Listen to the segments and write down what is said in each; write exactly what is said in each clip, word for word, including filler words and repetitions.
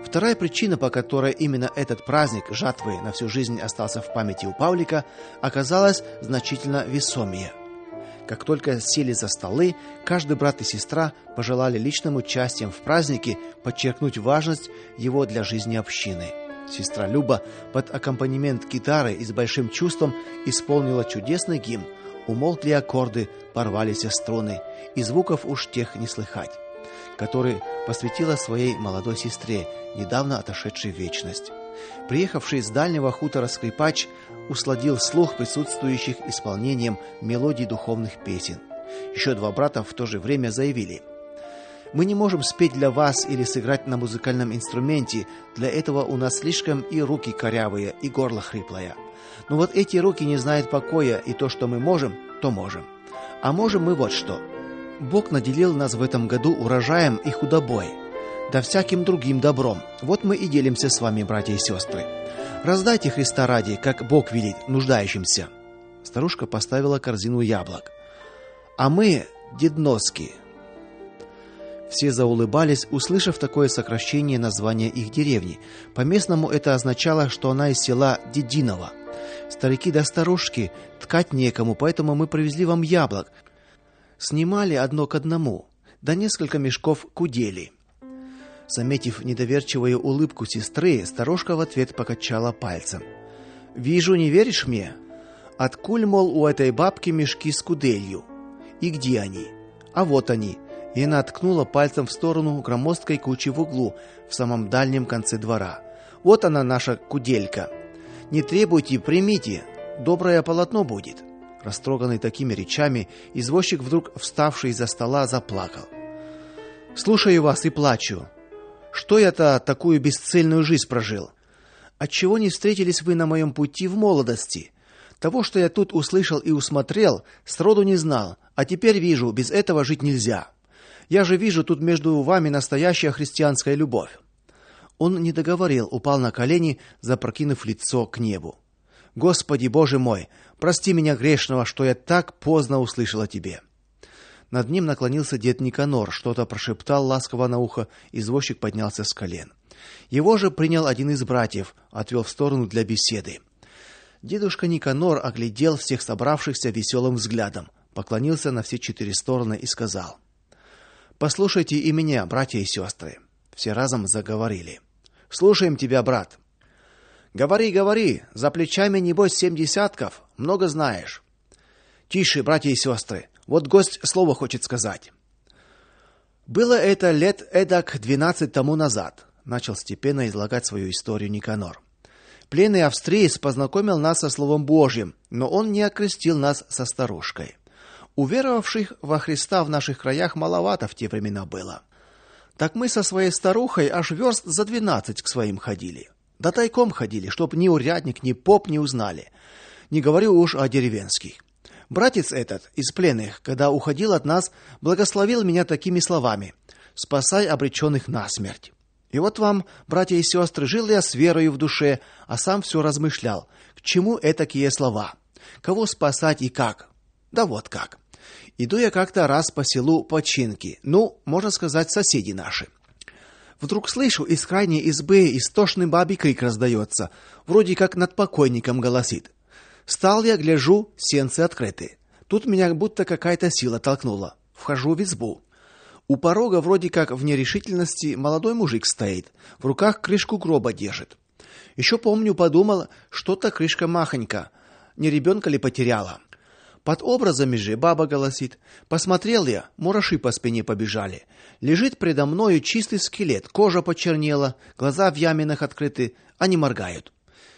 Вторая причина, по которой именно этот праздник жатвы на всю жизнь остался в памяти у Павлика, оказалась значительно весомее. Как только сели за столы, каждый брат и сестра пожелали личным участием в празднике подчеркнуть важность его для жизни общины. Сестра Люба под аккомпанемент гитары и с большим чувством исполнила чудесный гимн. Умолкли аккорды, порвались струны, и звуков уж тех не слыхать, который посвятила своей молодой сестре, недавно отошедшей в вечность. Приехавший с дальнего хутора скрипач усладил слух присутствующих исполнением мелодий духовных песен. Еще два брата в то же время заявили: «Мы не можем спеть для вас или сыграть на музыкальном инструменте, для этого у нас слишком и руки корявые, и горло хриплое. Но вот эти руки не знают покоя, и то, что мы можем, то можем. А можем мы вот что. Бог наделил нас в этом году урожаем и худобой, да всяким другим добром. Вот мы и делимся с вами, братья и сестры. Раздайте Христа ради, как Бог велит, нуждающимся». Старушка поставила корзину яблок. «А мы дедноски». Все заулыбались, услышав такое сокращение названия их деревни. По-местному это означало, что она из села Дединово. «Старики да старушки, ткать некому, поэтому мы привезли вам яблок. Снимали одно к одному, да несколько мешков кудели». Заметив недоверчивую улыбку сестры, старушка в ответ покачала пальцем. «Вижу, не веришь мне? Откуль, мол, у этой бабки мешки с куделью? И где они? А вот они». И она ткнула пальцем в сторону громоздкой кучи в углу, в самом дальнем конце двора. «Вот она, наша куделька. Не требуйте, примите, доброе полотно будет». Растроганный такими речами, извозчик, вдруг вставший из-за стола, заплакал. «Слушаю вас и плачу. Что я-то такую бесцельную жизнь прожил? Отчего не встретились вы на моем пути в молодости? Того, что я тут услышал и усмотрел, сроду не знал, а теперь вижу, без этого жить нельзя. Я же вижу тут между вами настоящая христианская любовь». Он не договорил, упал на колени, запрокинув лицо к небу. «Господи, Боже мой, прости меня грешного, что я так поздно услышал о тебе». Над ним наклонился дед Никанор, что-то прошептал ласково на ухо, извозчик поднялся с колен. Его же принял один из братьев, отвел в сторону для беседы. Дедушка Никанор оглядел всех собравшихся веселым взглядом, поклонился на все четыре стороны и сказал: «Послушайте и меня, братья и сестры». Все разом заговорили. «Слушаем тебя, брат». «Говори, говори, за плечами, небось, семь десятков, много знаешь». «Тише, братья и сестры, вот гость слово хочет сказать». «Было это лет эдак двенадцать тому назад», — начал степенно излагать свою историю Никанор. «Пленный австриец познакомил нас со Словом Божьим, но он не окрестил нас со старушкой. Уверовавших во Христа в наших краях маловато в те времена было. Так мы со своей старухой аж верст за двенадцать к своим ходили. Да тайком ходили, чтоб ни урядник, ни поп не узнали. Не говорю уж о деревенских. Братец этот из пленных, когда уходил от нас, благословил меня такими словами: «Спасай обреченных на смерть». И вот вам, братья и сестры, жил я с верою в душе, а сам все размышлял, к чему этакие слова, кого спасать и как. Да вот как. Иду я как-то раз по селу починки, ну, можно сказать, соседи наши. Вдруг слышу, из крайней избы истошный бабий крик раздается, вроде как над покойником голосит. Встал я, гляжу, сенцы открыты. Тут меня будто какая-то сила толкнула. Вхожу в избу. У порога вроде как в нерешительности молодой мужик стоит, в руках крышку гроба держит. Еще помню, подумал, что-то крышка махонька, не ребенка ли потеряла. Под образами же баба голосит. Посмотрел я, мураши по спине побежали. Лежит предо мною чистый скелет, кожа почернела, глаза в яминах открыты, они моргают.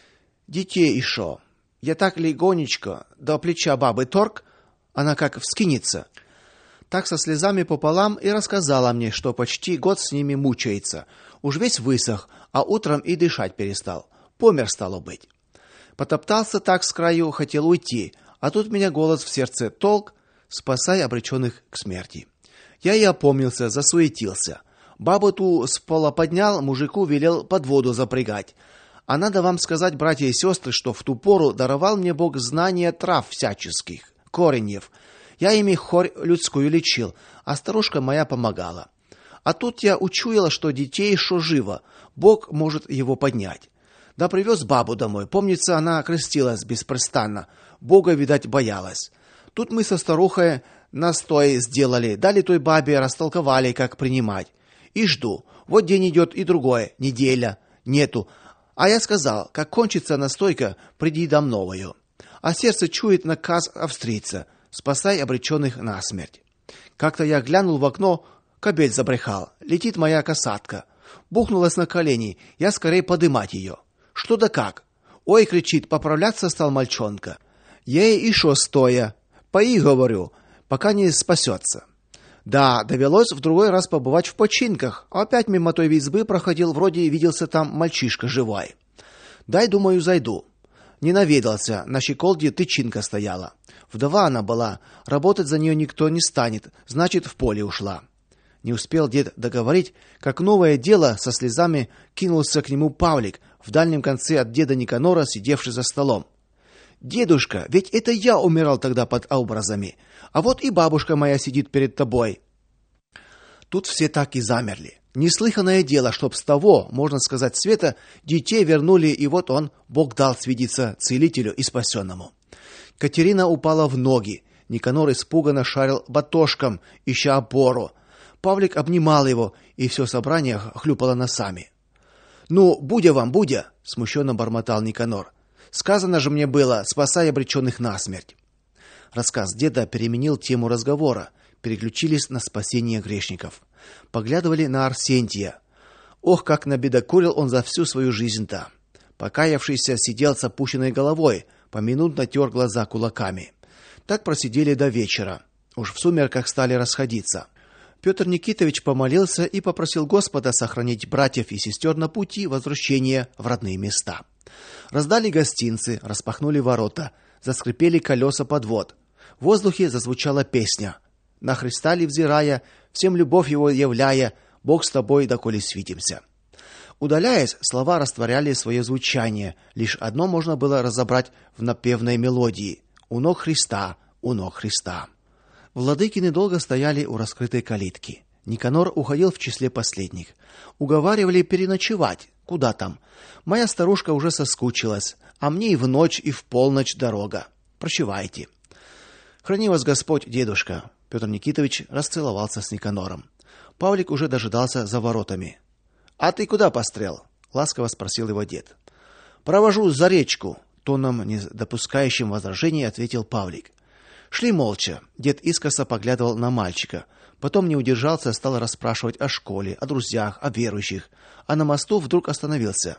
Детей еще. Я так легонечко до плеча бабы торг, она как вскинется. Так со слезами пополам и рассказала мне, что почти год с ними мучается. Уж весь высох, а утром и дышать перестал. Помер, стало быть. Потоптался так с краю, хотел уйти, а тут меня голос в сердце толк: «Спасай обреченных к смерти». Я и опомнился, засуетился. Бабу ту с пола поднял, мужику велел под воду запрягать. А надо вам сказать, братья и сестры, что в ту пору даровал мне Бог знания трав всяческих, кореньев. Я ими хорь людскую лечил, а старушка моя помогала. А тут я учуяла, что детей еще живо, Бог может его поднять. Да привез бабу домой. Помнится, она крестилась беспрестанно. Бога, видать, боялась. Тут мы со старухой настой сделали, дали той бабе, растолковали, как принимать. И жду. Вот день идет и другой, неделя. Нету. А я сказал, как кончится настойка, приди дам новую. А сердце чует наказ австрийца: спасай обреченных на смерть. Как-то я глянул в окно, кобель забрехал. Летит моя касатка. Бухнулась на колени, я скорей подымать ее. Что да как? Ой, кричит, поправляться стал мальчонка. Я ей еще стоя. Пои, говорю, пока не спасется. Да, довелось в другой раз побывать в починках. Опять мимо той избы проходил, вроде виделся там мальчишка живой. Дай, думаю, зайду. Не наведался, на щеколде тычинка стояла. Вдова она была, работать за нее никто не станет, значит, в поле ушла. Не успел дед договорить, как новое дело со слезами кинулся к нему Павлик, в дальнем конце от деда Никанора, сидевший за столом. Дедушка, ведь это я умирал тогда под образами, а вот и бабушка моя сидит перед тобой. Тут все так и замерли. Неслыханное дело, чтоб с того, можно сказать, света детей вернули, и вот он, Бог дал свидеться целителю и спасенному. Катерина упала в ноги. Никанор испуганно шарил батошком, ища опору. Павлик обнимал его, и все собрание хлюпало носами. Ну, будя вам, будя, смущенно бормотал Никанор. Сказано же мне было: спасай обреченных на смерть. Рассказ деда переменил тему разговора, переключились на спасение грешников. Поглядывали на Арсентия. Ох, как набедокурил он за всю свою жизнь-то. Покаявшийся сидел с опущенной головой, поминутно тер глаза кулаками. Так просидели до вечера. Уж в сумерках стали расходиться. Петр Никитович помолился и попросил Господа сохранить братьев и сестер на пути возвращения в родные места. Раздали гостинцы, распахнули ворота, заскрипели колеса подвод. В воздухе зазвучала песня: на Христа ли взирая, всем любовь его являя, Бог с тобой, доколе свидимся. Удаляясь, слова растворяли свое звучание. Лишь одно можно было разобрать в напевной мелодии: у ног Христа, у ног Христа. Владыкины долго стояли у раскрытой калитки. Никанор уходил в числе последних. Уговаривали переночевать. Куда там? Моя старушка уже соскучилась, а мне и в ночь, и в полночь дорога. Прощавайте. Храни вас Господь, дедушка. Петр Никитович расцеловался с Никанором. Павлик уже дожидался за воротами. А ты куда пострел? Ласково спросил его дед. Провожу за речку, тоном, не допускающим возражений, ответил Павлик. Шли молча. Дед искоса поглядывал на мальчика, потом не удержался, стал расспрашивать о школе, о друзьях, о верующих, а на мосту вдруг остановился.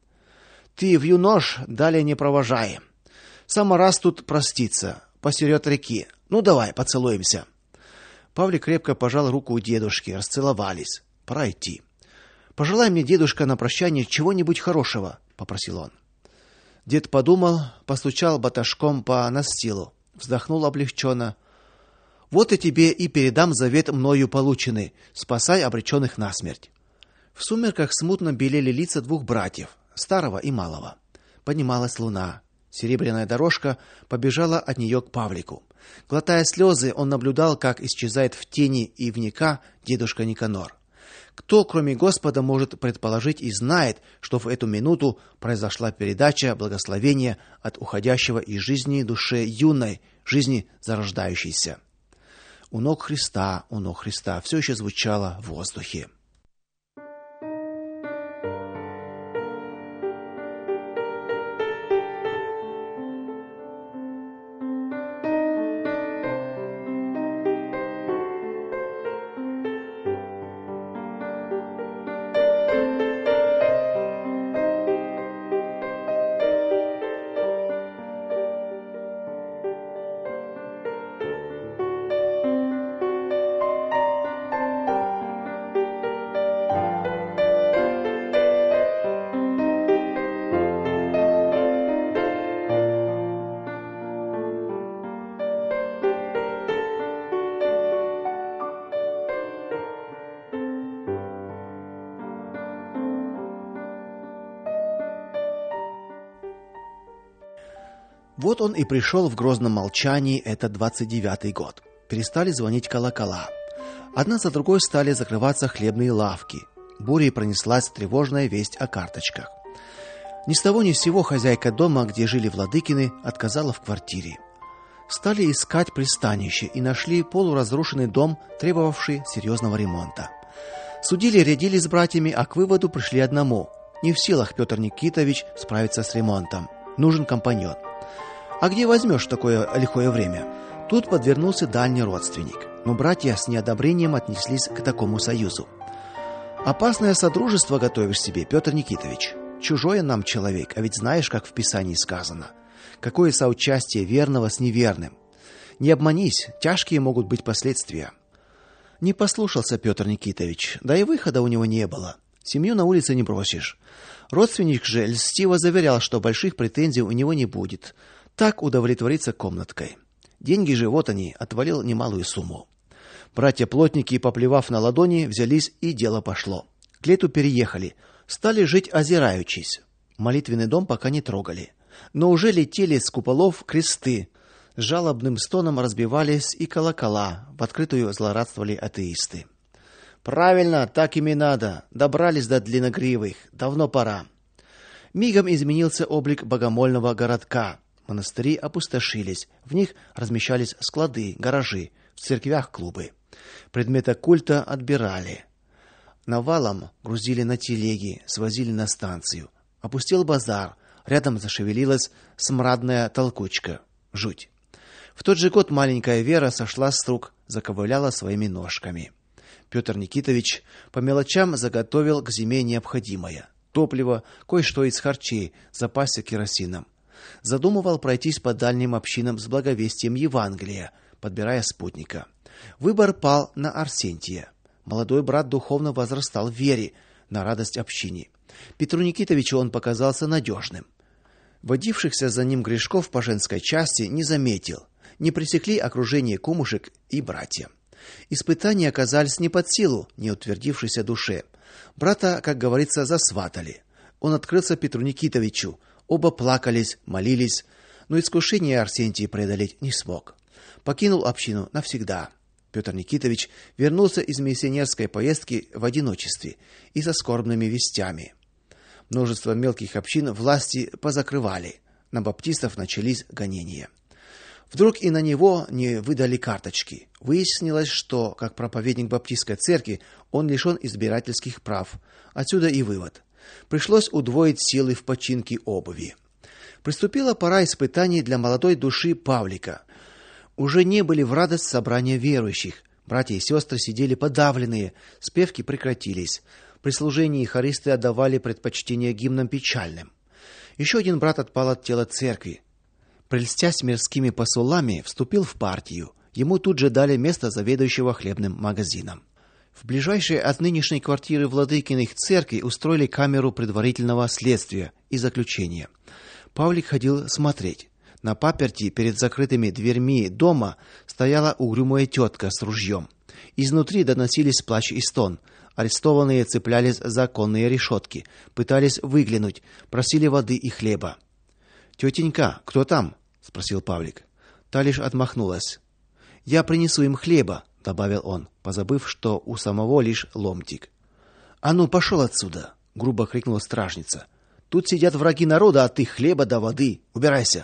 Ты в юнош далее не провожай. Сама раз тут проститься, посеред реки. Ну давай, поцелуемся. Павлик крепко пожал руку у дедушки, расцеловались. Пора идти. Пожелай мне, дедушка, на прощание чего-нибудь хорошего, попросил он. Дед подумал, постучал баташком по настилу. Вздохнул облегченно. Вот и тебе и передам завет мною полученный: спасай обреченных на смерть. В сумерках смутно белели лица двух братьев, старого и малого. Поднималась луна. Серебряная дорожка побежала от нее к Павлику. Глотая слезы, он наблюдал, как исчезает в тени ивника дедушка Никанор. Кто, кроме Господа, может предположить и знает, что в эту минуту произошла передача благословения от уходящего из жизни душе юной, жизни зарождающейся. У ног Христа, у ног Христа все еще звучало в воздухе. Вот он и пришел в грозном молчании этот двадцать девятый год. Перестали звонить колокола. Одна за другой стали закрываться хлебные лавки. Бурей пронеслась тревожная весть о карточках. Ни с того ни с сего хозяйка дома, где жили Владыкины, отказала в квартире. Стали искать пристанище и нашли полуразрушенный дом, требовавший серьезного ремонта. Судили, рядили с братьями, а к выводу пришли одному: не в силах Петр Никитович справиться с ремонтом. Нужен компаньон. А где возьмешь такое лихое время? Тут подвернулся дальний родственник, но братья с неодобрением отнеслись к такому союзу. Опасное содружество готовишь себе, Петр Никитович. Чужой нам человек, а ведь знаешь, как в Писании сказано: какое соучастие верного с неверным. Не обманись, тяжкие могут быть последствия. Не послушался Петр Никитович, да и выхода у него не было. Семью на улице не бросишь. Родственник же льстиво заверял, что больших претензий у него не будет. Так удовлетвориться комнаткой. Деньги же, вот они, отвалил немалую сумму. Братья-плотники, поплевав на ладони, взялись, и дело пошло. К лету переехали, стали жить озираючись. Молитвенный дом пока не трогали, но уже летели с куполов кресты. С жалобным стоном разбивались и колокола, в открытую злорадствовали атеисты. Правильно, так им и надо. Добрались до длинногривых, давно пора. Мигом изменился облик богомольного городка. Монастыри опустошились, в них размещались склады, гаражи, в церквях клубы. Предметы культа отбирали. Навалом грузили на телеги, свозили на станцию. Опустел базар, рядом зашевелилась смрадная толкучка. Жуть. В тот же год маленькая Вера сошла с рук, заковыляла своими ножками. Петр Никитович по мелочам заготовил к зиме необходимое: топливо, кое-что из харчей, запасся керосином. Задумывал пройтись по дальним общинам с благовестием Евангелия, подбирая спутника. Выбор пал на Арсентия. Молодой брат духовно возрастал в вере, на радость общине. Петру Никитовичу он показался надежным. Водившихся за ним грешков по женской части не заметил, не пресекли окружение кумушек и братья. Испытания оказались не под силу неутвердившейся душе. Брата, как говорится, засватали. Он открылся Петру Никитовичу. Оба плакались, молились, но искушение Арсентий преодолеть не смог. Покинул общину навсегда. Петр Никитович вернулся из миссионерской поездки в одиночестве и со скорбными вестями. Множество мелких общин власти позакрывали. На баптистов начались гонения. Вдруг и на него не выдали карточки. Выяснилось, что, как проповедник баптистской церкви, он лишен избирательских прав. Отсюда и вывод: пришлось удвоить силы в починке обуви. Приступила пора испытаний для молодой души Павлика. Уже не были в радость собрания верующих. Братья и сестры сидели подавленные, спевки прекратились. При служении хористы отдавали предпочтение гимнам печальным. Еще один брат отпал от тела церкви. Прельстясь мирскими посулами, вступил в партию. Ему тут же дали место заведующего хлебным магазином. В ближайшей от нынешней квартиры Владыкиных церкви устроили камеру предварительного следствия и заключения. Павлик ходил смотреть. На паперти перед закрытыми дверьми дома стояла угрюмая тетка с ружьем. Изнутри доносились плач и стон. Арестованные цеплялись за оконные решетки, пытались выглянуть, просили воды и хлеба. «Тетенька, кто там?» — спросил Павлик. Та лишь отмахнулась. «Я принесу им хлеба», — добавил он, позабыв, что у самого лишь ломтик. «А ну, пошел отсюда!» — грубо крикнула стражница. «Тут сидят враги народа, а ты хлеба да воды. Убирайся!»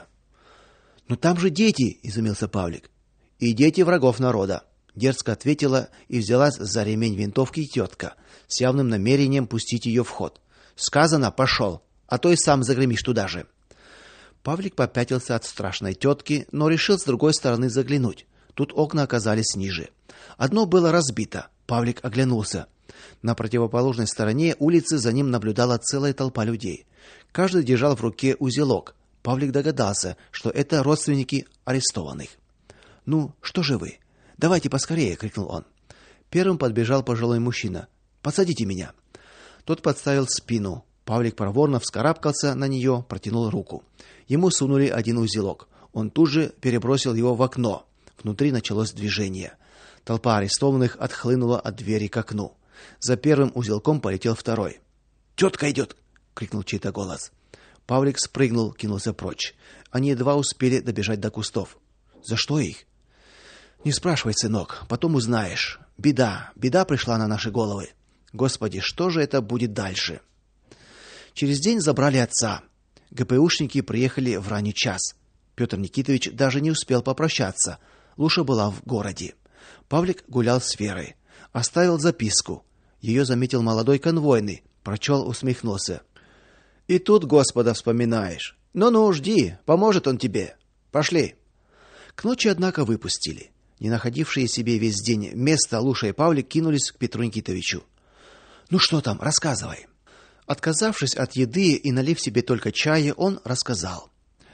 «Но там же дети!» — изумился Павлик. «И дети врагов народа!» — дерзко ответила и взялась за ремень винтовки тетка, с явным намерением пустить ее в ход. «Сказано, пошел, а то и сам загремишь туда же!» Павлик попятился от страшной тетки, но решил с другой стороны заглянуть. Тут окна оказались ниже. Одно было разбито. Павлик оглянулся. На противоположной стороне улицы за ним наблюдала целая толпа людей. Каждый держал в руке узелок. Павлик догадался, что это родственники арестованных. «Ну, что же вы? Давайте поскорее!» — крикнул он. Первым подбежал пожилой мужчина. «Посадите меня!» Тот подставил спину. Павлик проворно вскарабкался на нее, протянул руку. Ему сунули один узелок. Он тут же перебросил его в окно. Внутри началось движение. Толпа арестованных отхлынула от двери к окну. За первым узелком полетел второй. «Тетка идет!» — крикнул чей-то голос. Павлик спрыгнул, кинулся прочь. Они едва успели добежать до кустов. «За что их?» «Не спрашивай, сынок, потом узнаешь. Беда, беда пришла на наши головы. Господи, что же это будет дальше? Через день забрали отца. ГПУшники приехали в ранний час. Петр Никитович даже не успел попрощаться. Луша была в городе. Павлик гулял с Верой. Оставил записку. Ее заметил молодой конвойный, прочел, усмехнулся. И тут Господа вспоминаешь. Ну-ну, жди, поможет он тебе. Пошли. К ночи, однако, выпустили. Не находившие себе весь день места, Луша и Павлик кинулись к Петру Никитовичу. Ну что там, рассказывай. Отказавшись от еды и налив себе только чая, он рассказал.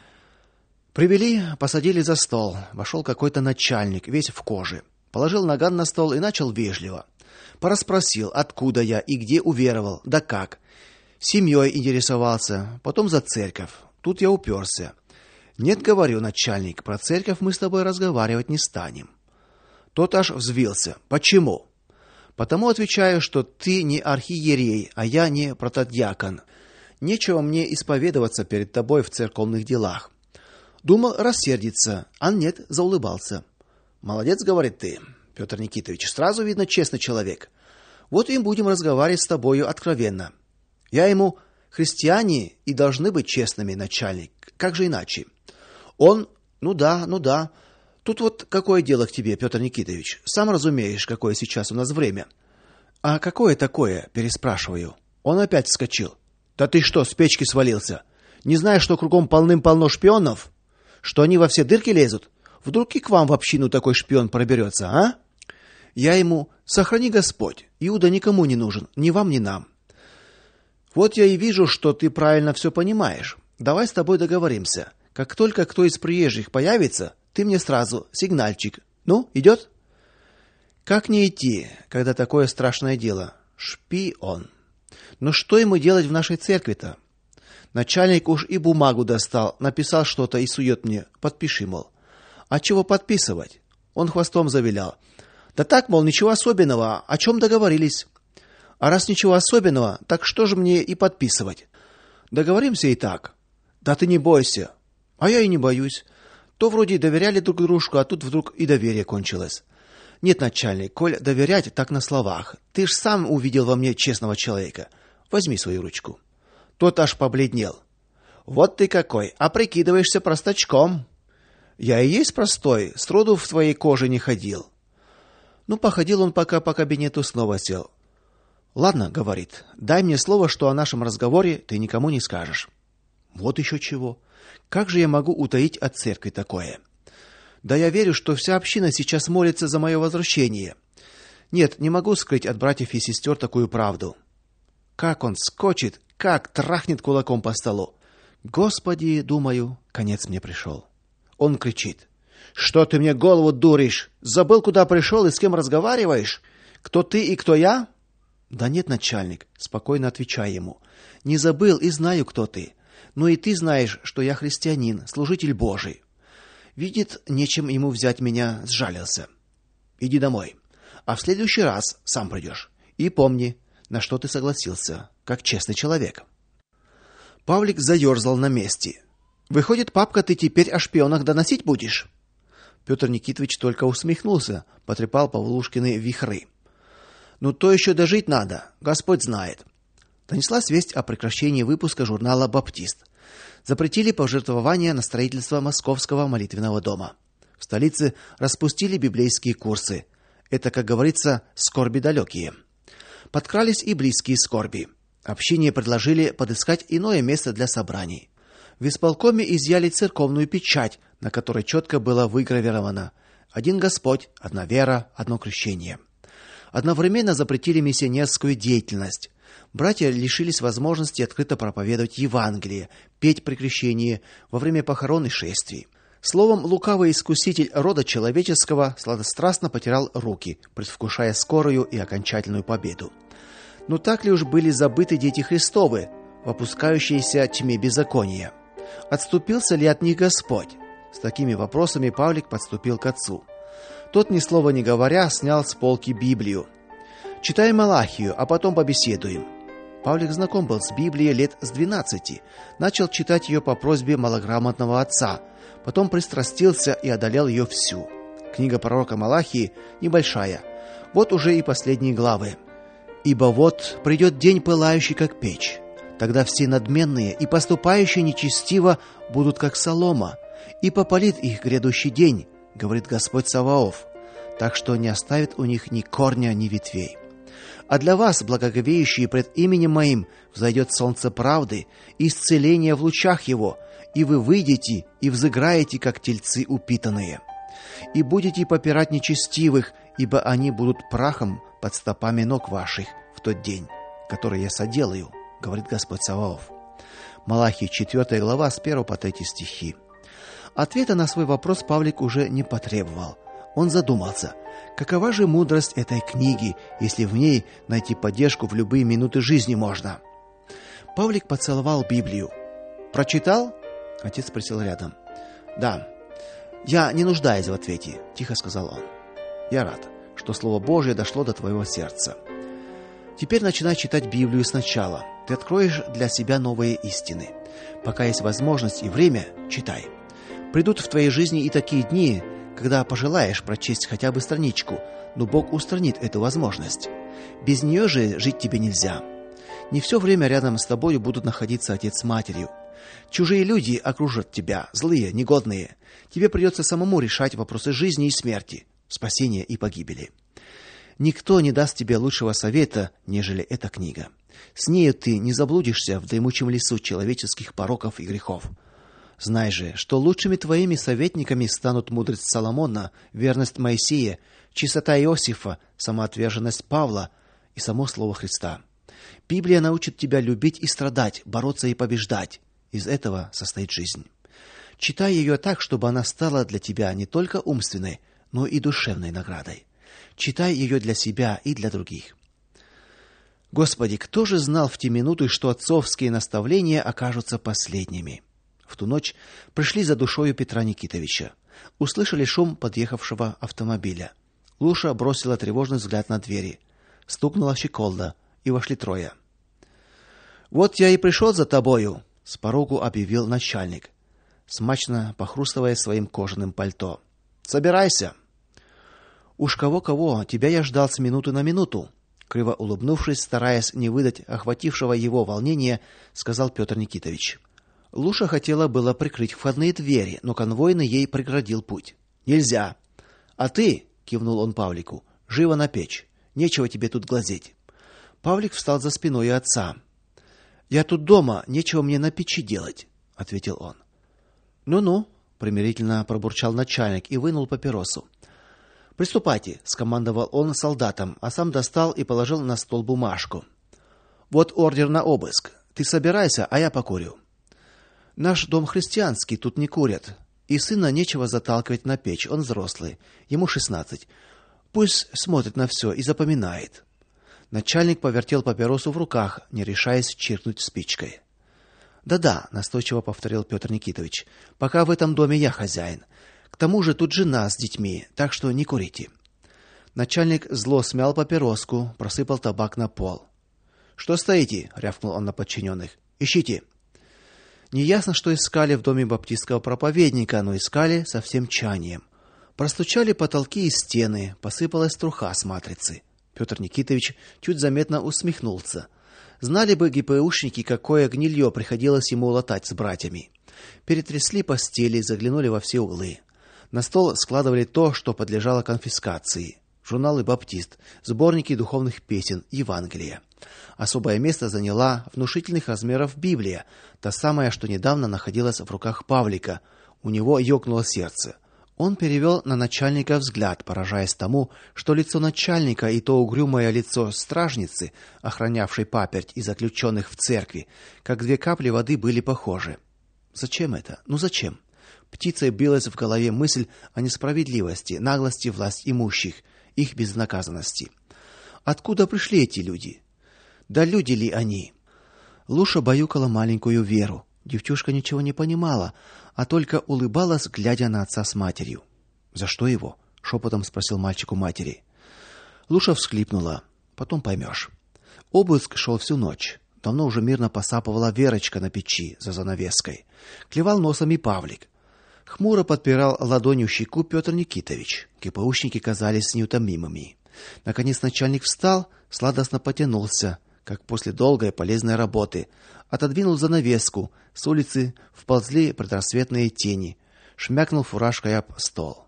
Привели, посадили за стол. Вошел какой-то начальник, весь в коже. Положил наган на стол и начал вежливо. Порасспросил, откуда я и где уверовал, да как. Семьей интересовался, потом за церковь. Тут я уперся. Нет, говорю, начальник, про церковь мы с тобой разговаривать не станем. Тот аж взвился. Почему? Потому отвечаю, что ты не архиерей, а я не протодиакон. Нечего мне исповедоваться перед тобой в церковных делах. Думал рассердиться, а нет, заулыбался. Молодец, говорит ты, Петр Никитович, сразу видно честный человек. Вот и будем разговаривать с тобою откровенно. Я ему: христиане и должны быть честными, начальник. Как же иначе? Он: ну да, ну да. Тут вот какое дело к тебе, Петр Никитович? Сам разумеешь, какое сейчас у нас время. А какое такое, переспрашиваю. Он опять вскочил. Да ты что, с печки свалился? Не знаешь, что кругом полным-полно шпионов? Что они во все дырки лезут? Вдруг и к вам в общину такой шпион проберется, а? Я ему: сохрани Господь, Иуда никому не нужен, ни вам, ни нам. Вот я и вижу, что ты правильно все понимаешь. Давай с тобой договоримся. Как только кто из приезжих появится, ты мне сразу сигнальчик. Ну, идет? Как не идти, когда такое страшное дело? Шпион. Но что ему делать в нашей церкви-то? Начальник уж и бумагу достал, написал что-то и сует мне: подпиши, мол. А чего подписывать? Он хвостом завилял. Да так, мол, ничего особенного, о чем договорились. А раз ничего особенного, так что же мне и подписывать? Договоримся и так. Да ты не бойся. А я и не боюсь. То вроде доверяли друг дружку, а тут вдруг и доверие кончилось. Нет, начальник, коль доверять, так на словах. Ты ж сам увидел во мне честного человека. Возьми свою ручку. Тот аж побледнел. Вот ты какой, а прикидываешься простачком. Я и есть простой, сроду в твоей коже не ходил. Ну, походил он пока по кабинету, снова сел. Ладно, говорит, дай мне слово, что о нашем разговоре ты никому не скажешь. Вот еще чего. Как же я могу утаить от церкви такое? Да я верю, что вся община сейчас молится за мое возвращение. Нет, не могу скрыть от братьев и сестер такую правду. Как он скочит, как трахнет кулаком по столу. Господи, думаю, конец мне пришел. Он кричит: что ты мне голову дуришь? Забыл, куда пришел и с кем разговариваешь? Кто ты и кто я? Да нет, начальник, спокойно отвечай ему. Не забыл и знаю, кто ты. Но и ты знаешь, что я христианин, служитель Божий. Видит, нечем ему взять меня, сжалился. Иди домой. А в следующий раз сам придешь. И помни, на что ты согласился, как честный человек. Павлик заерзал на месте. Выходит, папка, ты теперь о шпионах доносить будешь? Петр Никитович только усмехнулся, потрепал Павлушкины вихры. Ну то еще дожить надо, Господь знает. Донеслась весть о прекращении выпуска журнала «Баптист». Запретили пожертвования на строительство Московского молитвенного дома. В столице распустили библейские курсы. Это, как говорится, скорби далекие. Подкрались и близкие скорби. Общине предложили подыскать иное место для собраний. В исполкоме изъяли церковную печать, на которой четко было выгравировано: один Господь, одна вера, одно крещение. Одновременно запретили миссионерскую деятельность. Братья лишились возможности открыто проповедовать Евангелие, петь при крещении, во время похорон и шествий. Словом, лукавый искуситель рода человеческого сладострастно потирал руки, предвкушая скорую и окончательную победу. Но так ли уж были забыты дети Христовы, в опускающейся тьме беззакония? Отступился ли от них Господь? С такими вопросами Павлик подступил к отцу. Тот, ни слова не говоря, снял с полки Библию. «Читай Малахию, а потом побеседуем». Павлик знаком был с Библией лет с двенадцати, начал читать ее по просьбе малограмотного отца, потом пристрастился и одолел ее всю. Книга пророка Малахии небольшая. Вот уже и последние главы. «Ибо вот придет день, пылающий, как печь. Тогда все надменные и поступающие нечестиво будут, как солома, и попалит их грядущий день, говорит Господь Саваоф, так что не оставит у них ни корня, ни ветвей. А для вас, благоговеющие пред именем моим, взойдет солнце правды и исцеление в лучах его, и вы выйдете и взыграете, как тельцы упитанные. И будете попирать нечестивых, ибо они будут прахом под стопами ног ваших в тот день, который я соделаю, говорит Господь Саваоф». Малахии четвёртая глава с первого по третий стихи. Ответа на свой вопрос Павлик уже не потребовал. Он задумался, какова же мудрость этой книги, если в ней найти поддержку в любые минуты жизни можно. Павлик поцеловал Библию. «Прочитал?» — отец спросил рядом. «Да. Я не нуждаюсь в ответе», — тихо сказал он. «Я рад, что Слово Божие дошло до твоего сердца. Теперь начинай читать Библию сначала. Ты откроешь для себя новые истины. Пока есть возможность и время, читай. Придут в твоей жизни и такие дни, когда пожелаешь прочесть хотя бы страничку, но Бог устранит эту возможность. Без нее же жить тебе нельзя. Не все время рядом с тобой будут находиться отец с матерью. Чужие люди окружат тебя, злые, негодные. Тебе придется самому решать вопросы жизни и смерти, спасения и погибели. Никто не даст тебе лучшего совета, нежели эта книга. С нею ты не заблудишься в дремучем лесу человеческих пороков и грехов. Знай же, что лучшими твоими советниками станут мудрость Соломона, верность Моисея, чистота Иосифа, самоотверженность Павла и само слово Христа. Библия научит тебя любить и страдать, бороться и побеждать. Из этого состоит жизнь. Читай ее так, чтобы она стала для тебя не только умственной, но и душевной наградой. Читай ее для себя и для других. Господи, кто же знал в те минуты, что отцовские наставления окажутся последними? В ту ночь пришли за душою Петра Никитовича. Услышали шум подъехавшего автомобиля. Луша бросила тревожный взгляд на двери. Стукнула щеколда, и вошли трое. «Вот я и пришел за тобою», — с порогу объявил начальник, смачно похрустывая своим кожаным пальто. «Собирайся». «Уж кого-кого, тебя я ждал с минуты на минуту», — криво улыбнувшись, стараясь не выдать охватившего его волнения, сказал Петр Никитович. Луша хотела было прикрыть входные двери, но конвойный ей преградил путь. «Нельзя. А ты, — кивнул он Павлику, — живо на печь. Нечего тебе тут глазеть». Павлик встал за спиной отца. «Я тут дома, нечего мне на печи делать», — ответил он. «Ну-ну», — примирительно пробурчал начальник и вынул папиросу. «Приступайте», — скомандовал он солдатам, а сам достал и положил на стол бумажку. «Вот ордер на обыск. Ты собирайся, а я покурю. Наш дом христианский, тут не курят. И сына нечего заталкивать на печь, он взрослый, ему шестнадцать. Пусть смотрит на все и запоминает». Начальник повертел папиросу в руках, не решаясь чиркнуть спичкой. «Да-да», — настойчиво повторил Петр Никитович, — «пока в этом доме я хозяин. К тому же тут жена с детьми, так что не курите». Начальник зло смял папироску, просыпал табак на пол. «Что стоите?» — рявкнул он на подчиненных. «Ищите». Неясно, что искали в доме баптистского проповедника, но искали со всем чанием. Простучали потолки и стены, посыпалась труха с матрицы. Петр Никитович чуть заметно усмехнулся. Знали бы ГПУшники, какое гнилье приходилось ему латать с братьями. Перетрясли постели, заглянули во все углы. На стол складывали то, что подлежало конфискации. Журналы «Баптист», сборники духовных песен, Евангелия. Особое место заняла внушительных размеров Библия, та самая, что недавно находилась в руках Павлика. У него ёкнуло сердце. Он перевел на начальника взгляд, поражаясь тому, что лицо начальника и то угрюмое лицо стражницы, охранявшей паперть и заключенных в церкви, как две капли воды, были похожи. Зачем это? Ну зачем? Птицей билась в голове мысль о несправедливости, наглости власть имущих, их безнаказанности. Откуда пришли эти люди? Да люди ли они? Луша баюкала маленькую Веру. Девчушка ничего не понимала, а только улыбалась, глядя на отца с матерью. «За что его?» — шепотом спросил мальчик у матери. Луша всхлипнула. «Потом поймешь». Обыск шел всю ночь. Давно уже мирно посапывала Верочка на печи за занавеской. Клевал носом и Павлик. Хмуро подпирал ладонью щеку Петр Никитович. КПУшники казались неутомимыми. Наконец начальник встал, сладостно потянулся, как после долгой полезной работы, отодвинул занавеску, с улицы вползли предрассветные тени, шмякнул фуражкой об стол.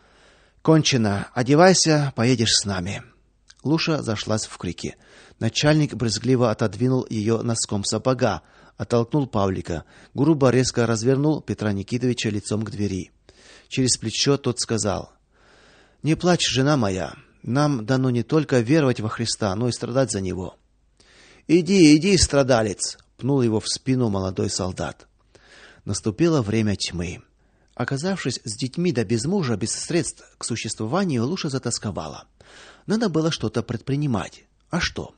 Кончено. Одевайся, поедешь с нами. Луша зашлась в крике. Начальник брезгливо отодвинул ее носком сапога, оттолкнул Павлика, грубо резко развернул Петра Никитовича лицом к двери. Через плечо тот сказал: "Не плачь, жена моя. Нам дано не только веровать во Христа, но и страдать за него". "Иди, иди, страдалец", пнул его в спину молодой солдат. Наступило время тьмы. Оказавшись с детьми да без мужа, без средств к существованию, Луша затасковала. Надо было что-то предпринимать. А что?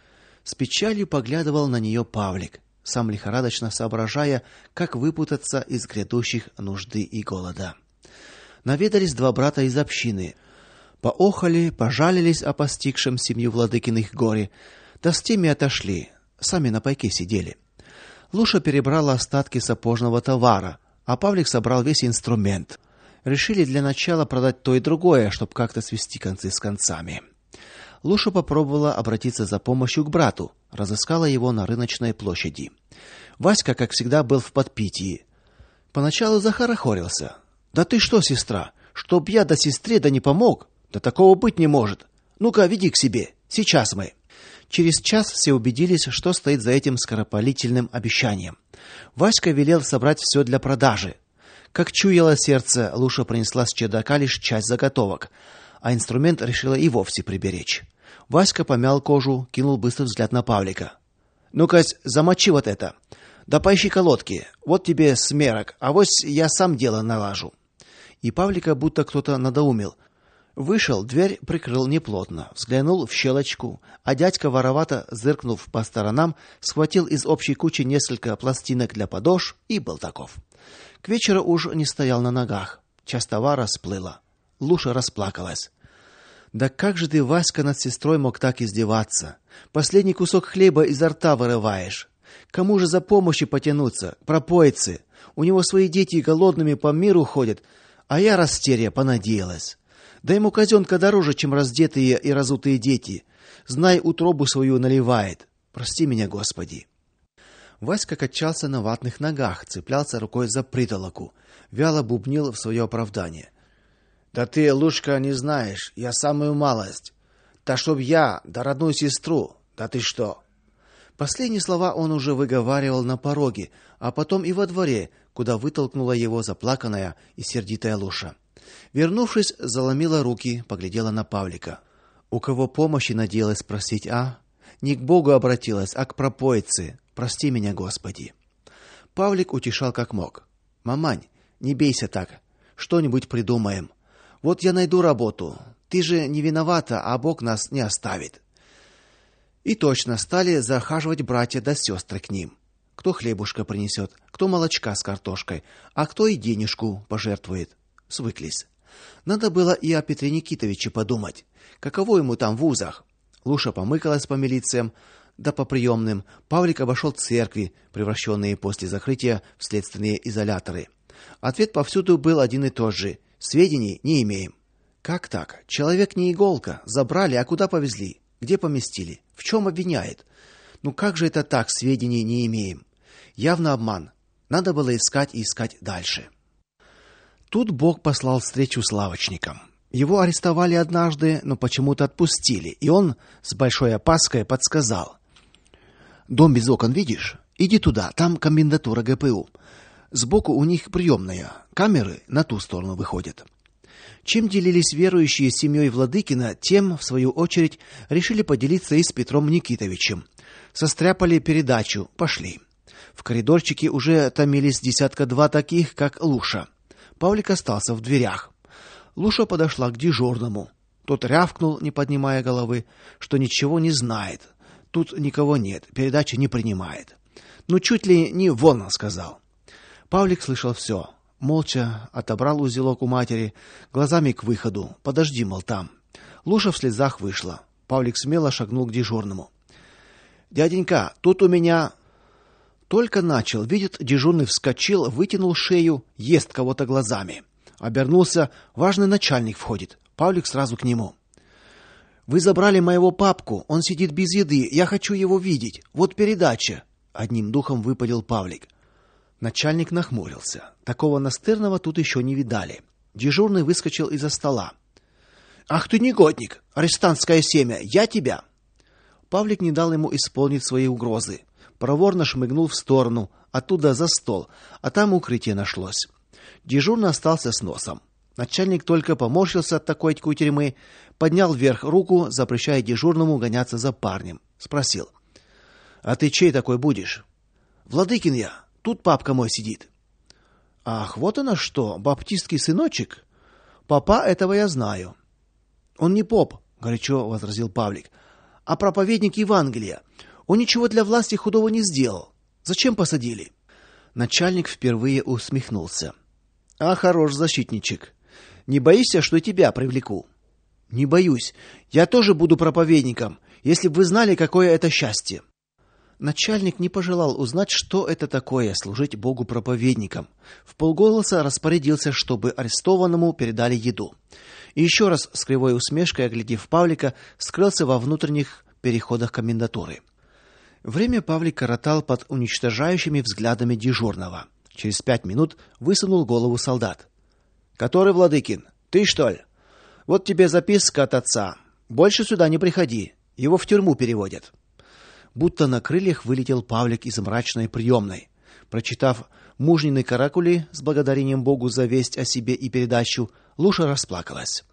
С печалью поглядывал на нее Павлик, сам лихорадочно соображая, как выпутаться из грядущих нужды и голода. Наведались два брата из общины, поохали, пожалились о постигшем семью Владыкиных горе, да с теми отошли, сами на пайке сидели. Луша перебрала остатки сапожного товара, а Павлик собрал весь инструмент. Решили для начала продать то и другое, чтобы как-то свести концы с концами. Луша попробовала обратиться за помощью к брату, разыскала его на рыночной площади. Васька, как всегда, был в подпитии. Поначалу захорохорился: "Да ты что, сестра, чтоб я до сестре да не помог? Да такого быть не может. Ну-ка, веди к себе. Сейчас мы". Через час все убедились, что стоит за этим скоропалительным обещанием. Васька велел собрать все для продажи. Как чуяло сердце, Луша принесла с чердака лишь часть заготовок, а инструмент решила и вовсе приберечь. Васька помял кожу, кинул быстрый взгляд на Павлика. "Ну-ка, замочи вот это. Да поищи колодки. Вот тебе смерок, а вось я сам дело налажу". И Павлика будто кто-то надоумил. Вышел, дверь прикрыл неплотно, взглянул в щелочку, а дядька, воровато зыркнув по сторонам, схватил из общей кучи несколько пластинок для подошв и был таков. К вечеру уж не стоял на ногах. Часть товара сплыла. Луша расплакалась. "Да как же ты, Васька, над сестрой мог так издеваться? Последний кусок хлеба изо рта вырываешь. Кому же за помощью потянуться? Пропоицы. У него свои дети голодными по миру ходят, а я растеря понадеялась. Да ему казенка дороже, чем раздетые и разутые дети. Знай, утробу свою наливает. Прости меня, Господи". Васька качался на ватных ногах, цеплялся рукой за притолоку, вяло бубнил в свое оправдание: "Да ты, Лушка, не знаешь, я самую малость. Да чтоб я, да родную сестру, да ты что?" Последние слова он уже выговаривал на пороге, а потом и во дворе, куда вытолкнула его заплаканная и сердитая Луша. Вернувшись, заломила руки, поглядела на Павлика. У кого помощи надеялась просить, а? Не к Богу обратилась, а к пропоице. Прости меня, Господи. Павлик утешал как мог. "Мамань, не бейся так. Что-нибудь придумаем. Вот я найду работу. Ты же не виновата, а Бог нас не оставит". И точно стали захаживать братья да сестры к ним. Кто хлебушка принесет, кто молочка с картошкой, а кто и денежку пожертвует. Свыклись. Надо было и о Петре Никитовиче подумать. Каково ему там в вузах? Луша помыкалась по милициям, да по приемным. Павлик обошел церкви, превращенные после закрытия в следственные изоляторы. Ответ повсюду был один и тот же: сведений не имеем. Как так? Человек не иголка. Забрали, а куда повезли? Где поместили? В чем обвиняет? Ну как же это так, сведений не имеем? Явно обман. Надо было искать и искать дальше. Тут Бог послал встречу с лавочником. Его арестовали однажды, но почему-то отпустили, и он с большой опаской подсказал: "Дом без окон видишь? Иди туда, там комендатура ГПУ. Сбоку у них приемная, камеры на ту сторону выходят". Чем делились верующие с семьей Владыкина, тем, в свою очередь, решили поделиться и с Петром Никитовичем. Состряпали передачу, пошли. В коридорчике уже томились десятка-два таких, как Луша. Павлик остался в дверях. Луша подошла к дежурному. Тот рявкнул, не поднимая головы, что ничего не знает. Тут никого нет, передачи не принимает. Ну чуть ли не вон, сказал. Павлик слышал все. Молча отобрал узелок у матери, глазами к выходу. "Подожди, мол, там". Луша в слезах вышла. Павлик смело шагнул к дежурному. "Дяденька, тут у меня Только начал, видит, дежурный вскочил, вытянул шею, ест кого-то глазами. Обернулся, важный начальник входит. Павлик сразу к нему. Вы забрали моего папку, он сидит без еды, я хочу его видеть. Вот передача. Одним духом выпалил Павлик. Начальник нахмурился. Такого настырного тут еще не видали. Дежурный выскочил из-за стола. Ах ты негодник, арестантское семя, я тебя. Павлик не дал ему исполнить свои угрозы. Проворно шмыгнул в сторону, оттуда за стол, а там укрытие нашлось. Дежурный остался с носом. Начальник только поморщился от такой кутерьмы, поднял вверх руку, запрещая дежурному гоняться за парнем. Спросил: "А ты чей такой будешь?" "Владыкин я. Тут папка мой сидит". "Ах, вот оно что, баптистский сыночек? Папа этого я знаю". "Он не поп", горячо возразил Павлик, "а проповедник Евангелия. Он ничего для власти худого не сделал. Зачем посадили?" Начальник впервые усмехнулся. "А хорош защитничек. Не боишься, что и тебя привлеку?" "Не боюсь. Я тоже буду проповедником, если бы вы знали, какое это счастье". Начальник не пожелал узнать, что это такое служить Богу проповедником. Вполголоса распорядился, чтобы арестованному передали еду. И еще раз с кривой усмешкой оглядев Павлика, скрылся во внутренних переходах комендатуры. Время Павлик коротал под уничтожающими взглядами дежурного. Через пять минут высунул голову солдат. "Который Владыкин? Ты, что ли? Вот тебе записка от отца. Больше сюда не приходи. Его в тюрьму переводят". Будто на крыльях вылетел Павлик из мрачной приемной. Прочитав мужнины каракули с благодарением Богу за весть о себе и передачу, Луша расплакалась.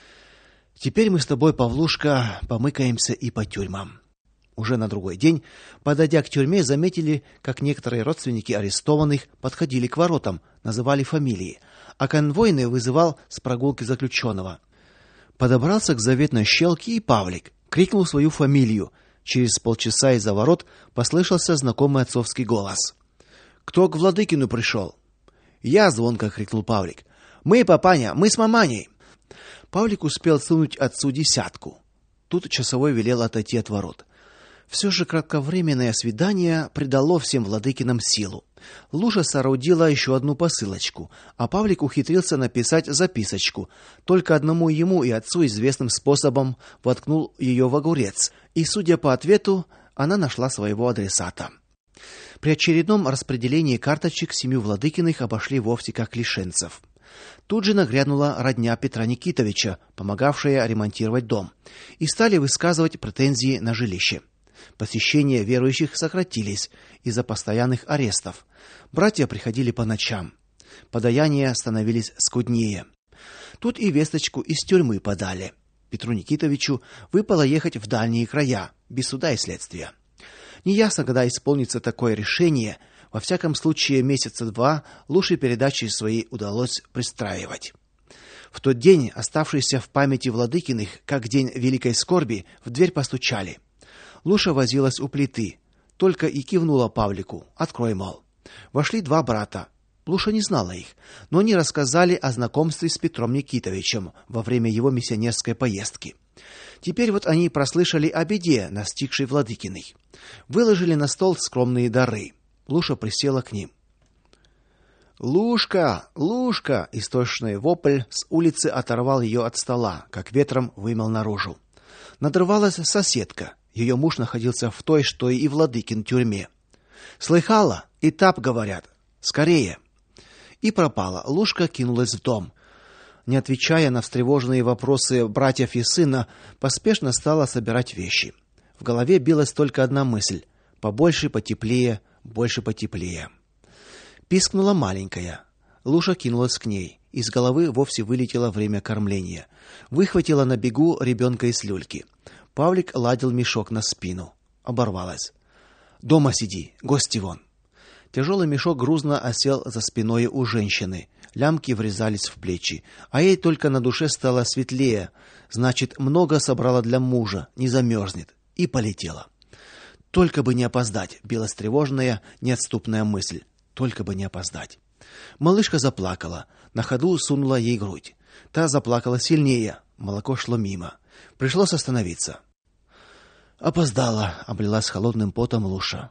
"Теперь мы с тобой, Павлушка, помыкаемся и по тюрьмам". Уже на другой день, подойдя к тюрьме, заметили, как некоторые родственники арестованных подходили к воротам, называли фамилии, а конвойный вызывал с прогулки заключенного. Подобрался к заветной щелке и Павлик, крикнул свою фамилию. Через полчаса из-за ворот послышался знакомый отцовский голос. "Кто к Владыкину пришел?" "Я", звонко крикнул Павлик. "Мы, папаня, мы с маманей". Павлик успел сунуть отцу десятку. Тут часовой велел отойти от ворот. Все же кратковременное свидание придало всем Владыкинам силу. Луша соорудила еще одну посылочку, а Павлик ухитрился написать записочку. Только одному ему и отцу известным способом воткнул ее в огурец, и, судя по ответу, она нашла своего адресата. При очередном распределении карточек семью Владыкиных обошли вовсе как лишенцев. Тут же нагрянула родня Петра Никитовича, помогавшая ремонтировать дом, и стали высказывать претензии на жилище. Посещения верующих сократились из-за постоянных арестов. Братья приходили по ночам. Подаяния становились скуднее. Тут и весточку из тюрьмы подали. Петру Никитовичу выпало ехать в дальние края, без суда и следствия. Неясно, когда исполнится такое решение. Во всяком случае, месяца два Луше передачи свои удалось пристраивать. В тот день, оставшийся в памяти Владыкиных как день великой скорби, в дверь постучали. Луша возилась у плиты, только и кивнула Павлику: "Открой, мол". Вошли два брата. Луша не знала их, но они рассказали о знакомстве с Петром Никитовичем во время его миссионерской поездки. Теперь вот они прослышали о беде, настигшей Владыкиных. Выложили на стол скромные дары. Луша присела к ним. "Лушка, Лушка!" Истошный вопль с улицы оторвал ее от стола, как ветром вымел наружу. Надрывалась соседка. Ее муж находился в той, что и Владыкин тюрьме. "Слыхала? И тап говорят. Скорее!" И пропала. Лушка кинулась в дом. Не отвечая на встревоженные вопросы братьев и сына, поспешно стала собирать вещи. В голове билась только одна мысль: побольше, потеплее, больше потеплее. Пискнула маленькая. Луша кинулась к ней. Из головы вовсе вылетело время кормления. Выхватила на бегу ребенка из люльки. Павлик ладил мешок на спину. Оборвалась. "Дома сиди, гости вон". Тяжелый мешок грузно осел за спиной у женщины. Лямки врезались в плечи, а ей только на душе стало светлее. Значит, много собрала для мужа, не замерзнет. И полетела. Только бы не опоздать, билась тревожная, неотступная мысль. Только бы не опоздать. Малышка заплакала, на ходу сунула ей грудь. Та заплакала сильнее, молоко шло мимо. Пришлось остановиться. "Опоздала", облилась холодным потом Луша.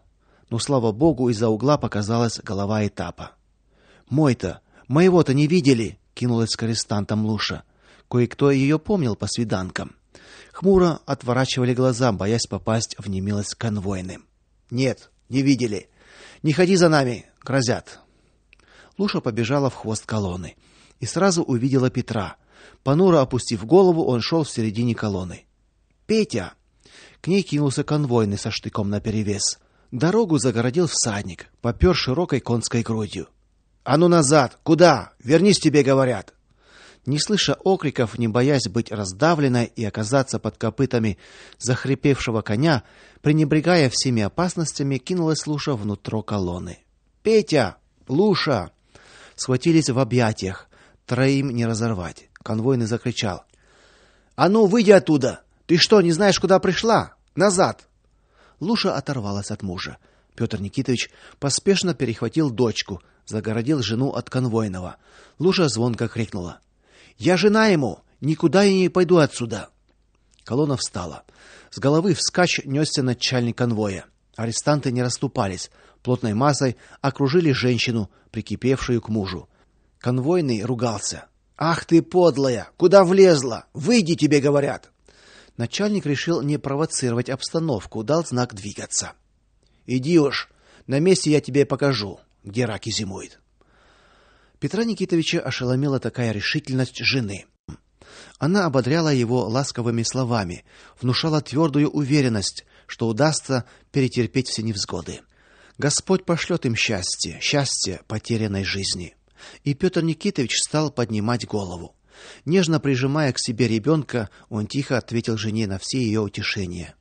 Но, слава богу, из-за угла показалась голова этапа. «Мой-то! Моего-то не видели!» — кинулась к арестантам Луша. Кое-кто ее помнил по свиданкам. Хмуро отворачивали глаза, боясь попасть в немилость конвойным. «Нет, не видели. Не ходи за нами!» — грозят. Луша побежала в хвост колонны и сразу увидела Петра. Понуро опустив голову, он шел в середине колонны. «Петя!» К ней кинулся конвойный со штыком наперевес. Дорогу загородил всадник, попер широкой конской грудью. «А ну назад! Куда? Вернись, тебе говорят!» Не слыша окриков, не боясь быть раздавленной и оказаться под копытами захрипевшего коня, пренебрегая всеми опасностями, кинулась Луша внутрь колонны. «Петя! Луша!» Схватились в объятиях. Троим не разорвать. Конвойный закричал: «А ну, выйди оттуда! Ты что, не знаешь, куда пришла? Назад!» Луша оторвалась от мужа. Петр Никитович поспешно перехватил дочку, загородил жену от конвойного. Луша звонко крикнула: «Я жена ему! Никуда я не пойду отсюда!» Колонна встала. С головы вскачь несся начальник конвоя. Арестанты не расступались, плотной массой окружили женщину, прикипевшую к мужу. Конвойный ругался: «Ах ты подлая! Куда влезла? Выйди, тебе говорят!» Начальник решил не провоцировать обстановку, дал знак двигаться. «Иди уж, на месте я тебе покажу, где раки зимуют». Петра Никитовича ошеломила такая решительность жены. Она ободряла его ласковыми словами, внушала твердую уверенность, что удастся перетерпеть все невзгоды. Господь пошлет им счастье, счастье потерянной жизни. И Петр Никитович стал поднимать голову. Нежно прижимая к себе ребенка, он тихо ответил жене на все ее утешения: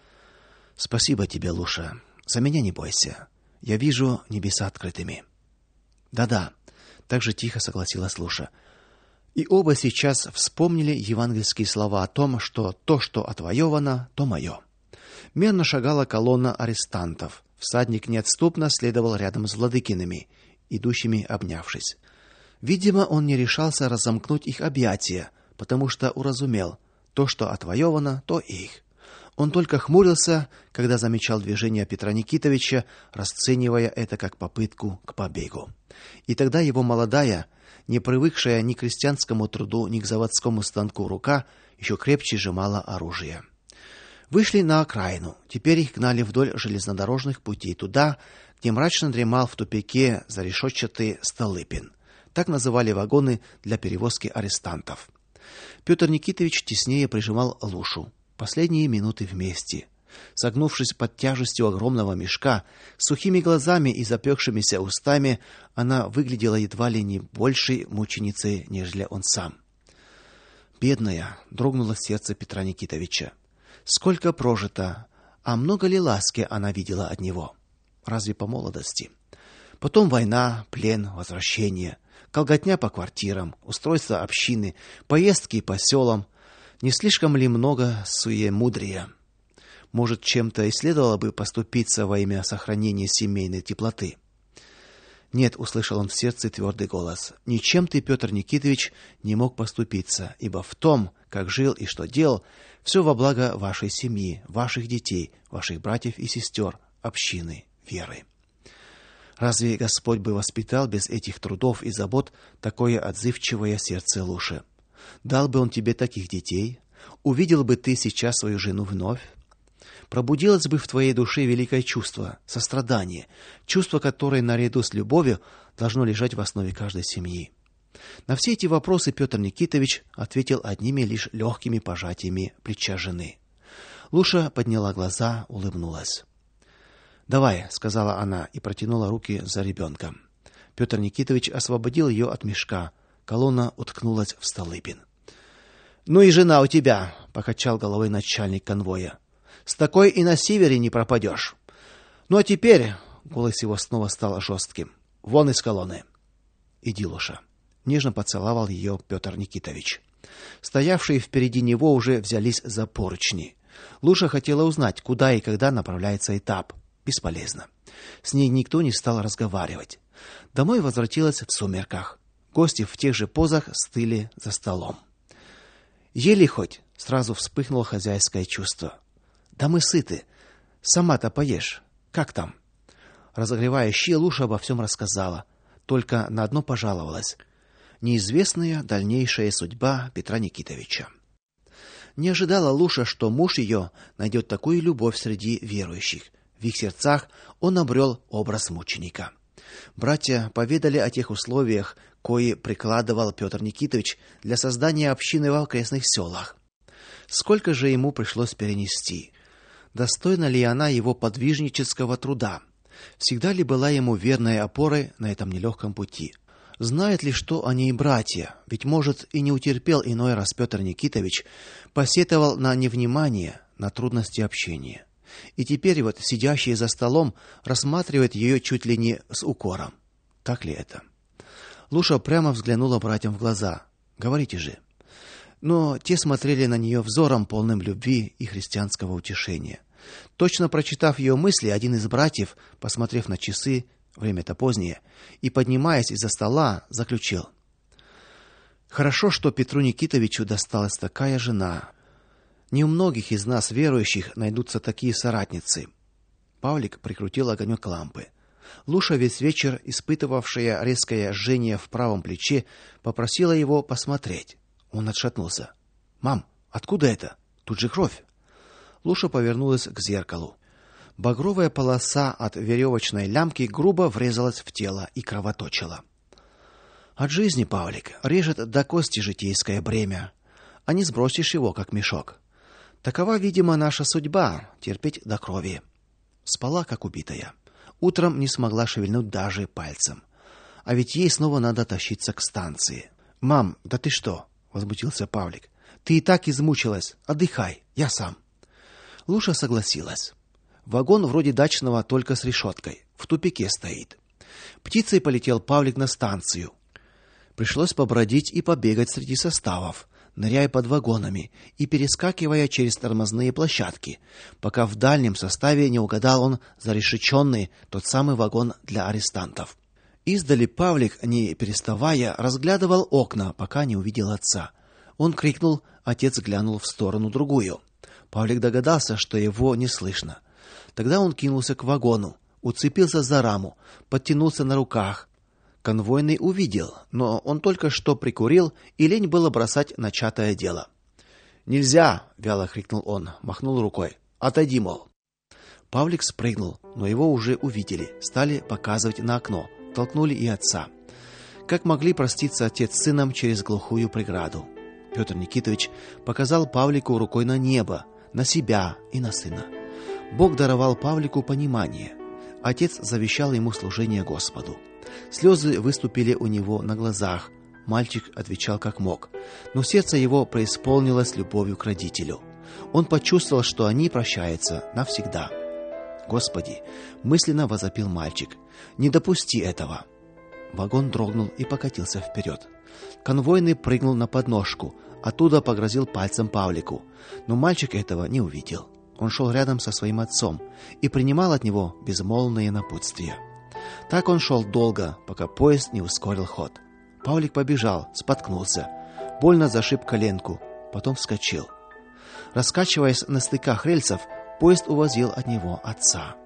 «Спасибо тебе, Луша. За меня не бойся. Я вижу небеса открытыми». «Да-да», — так же тихо согласилась Луша. И оба сейчас вспомнили евангельские слова о том, что то, что отвоевано, то мое. Мерно шагала колонна арестантов. Всадник неотступно следовал рядом с Владыкиными, идущими обнявшись. Видимо, он не решался разомкнуть их объятия, потому что уразумел: то, что отвоевано, то их. Он только хмурился, когда замечал движение Петра Никитовича, расценивая это как попытку к побегу. И тогда его молодая, не привыкшая ни к крестьянскому труду, ни к заводскому станку рука, еще крепче сжимала оружие. Вышли на окраину. Теперь их гнали вдоль железнодорожных путей туда, где мрачно дремал в тупике зарешетчатый Столыпин. Так называли вагоны для перевозки арестантов. Петр Никитович теснее прижимал Лушу. Последние минуты вместе. Согнувшись под тяжестью огромного мешка, с сухими глазами и запекшимися устами, она выглядела едва ли не большей мученицей, нежели он сам. Бедная, дрогнуло сердце Петра Никитовича. Сколько прожито, а много ли ласки она видела от него? Разве по молодости? Потом война, плен, возвращение, колготня по квартирам, устройство общины, поездки по селам. Не слишком ли много суемудрия? Может, чем-то и следовало бы поступиться во имя сохранения семейной теплоты? Нет, услышал он в сердце твердый голос. Ничем ты, Петр Никитович, не мог поступиться, ибо в том, как жил и что делал, все во благо вашей семьи, ваших детей, ваших братьев и сестер, общины, веры. Разве Господь бы воспитал без этих трудов и забот такое отзывчивое сердце Луши? Дал бы он тебе таких детей? Увидел бы ты сейчас свою жену вновь? Пробудилось бы в твоей душе великое чувство, сострадание, чувство, которое наряду с любовью должно лежать в основе каждой семьи. На все эти вопросы Петр Никитович ответил одними лишь легкими пожатиями плеча жены. Луша подняла глаза, улыбнулась. «Давай», — сказала она и протянула руки за ребенком. Петр Никитович освободил ее от мешка. Колонна уткнулась в Столыпин. «Ну и жена у тебя», — покачал головой начальник конвоя. «С такой и на севере не пропадешь. Ну а теперь...» — голос его снова стал жестким. «Вон из колонны». «Иди, Луша». Нежно поцеловал ее Петр Никитович. Стоявшие впереди него уже взялись за поручни. Луша хотела узнать, куда и когда направляется этап. Бесполезно. С ней никто не стал разговаривать. Домой возвратилась в сумерках. Гости в тех же позах стыли за столом. «Ели хоть?» — сразу вспыхнуло хозяйское чувство. «Да мы сыты. Сама-то поешь. Как там?» Разогревая щи, Луша обо всем рассказала, только на одно пожаловалась: неизвестная дальнейшая судьба Петра Никитовича. Не ожидала Луша, что муж ее найдет такую любовь среди верующих. В их сердцах он обрел образ мученика. Братья поведали о тех условиях, кои прикладывал Петр Никитович для создания общины в окрестных селах. Сколько же ему пришлось перенести? Достойна ли она его подвижнического труда? Всегда ли была ему верной опорой на этом нелегком пути? Знает ли что о ней братья? Ведь, может, и не утерпел иной раз Петр Никитович, посетовал на невнимание, на трудности общения. И теперь вот сидящий за столом рассматривает ее чуть ли не с укором. Так ли это? Луша прямо взглянула братьям в глаза. Говорите же. Но те смотрели на нее взором, полным любви и христианского утешения. Точно прочитав ее мысли, один из братьев, посмотрев на часы, время-то позднее, и поднимаясь из-за стола, заключил: хорошо, что Петру Никитовичу досталась такая жена. Не у многих из нас, верующих, найдутся такие соратницы. Павлик прикрутил огонек лампы. Луша, весь вечер испытывавшая резкое жжение в правом плече, попросила его посмотреть. Он отшатнулся. Мам, откуда это? Тут же кровь. Луша повернулась к зеркалу. Багровая полоса от веревочной лямки грубо врезалась в тело и кровоточила. От жизни, Павлик, режет до кости житейское бремя, а не сбросишь его как мешок. Такова, видимо, наша судьба терпеть до крови. Спала как убитая. Утром не смогла шевельнуть даже пальцем. А ведь ей снова надо тащиться к станции. Мам, да ты что? Возмутился Павлик. Ты и так измучилась. Отдыхай, я сам. Луша согласилась. Вагон вроде дачного, только с решеткой. В тупике стоит. Птицей полетел Павлик на станцию. Пришлось побродить и побегать среди составов, ныряя под вагонами и перескакивая через тормозные площадки, пока в дальнем составе не угадал он зарешеченный тот самый вагон для арестантов. Издали Павлик, не переставая, разглядывал окна, пока не увидел отца. Он крикнул, отец глянул в сторону другую. Павлик догадался, что его не слышно. Тогда он кинулся к вагону, уцепился за раму, подтянулся на руках. Конвойный увидел, но он только что прикурил, и лень было бросать начатое дело. "Нельзя", вяло крикнул он, махнул рукой. "Отойди, мол". Павлик спрыгнул, но его уже увидели, стали показывать на окно, толкнули и отца. Как могли проститься отец с сыном через глухую преграду? Петр Никитович показал Павлику рукой на небо, на себя и на сына. Бог даровал Павлику понимание. Отец завещал ему служение Господу. Слезы выступили у него на глазах. Мальчик отвечал как мог, но сердце его преисполнилось любовью к родителю. Он почувствовал, что они прощаются навсегда. "Господи", мысленно возопил мальчик, "не допусти этого". Вагон дрогнул и покатился вперед. Конвойный прыгнул на подножку, оттуда погрозил пальцем Павлику, но мальчик этого не увидел. Он шел рядом со своим отцом и принимал от него безмолвные напутствия. Так он шел долго, пока поезд не ускорил ход. Павлик побежал, споткнулся, больно зашиб коленку, потом вскочил. Раскачиваясь на стыках рельсов, поезд увозил от него отца.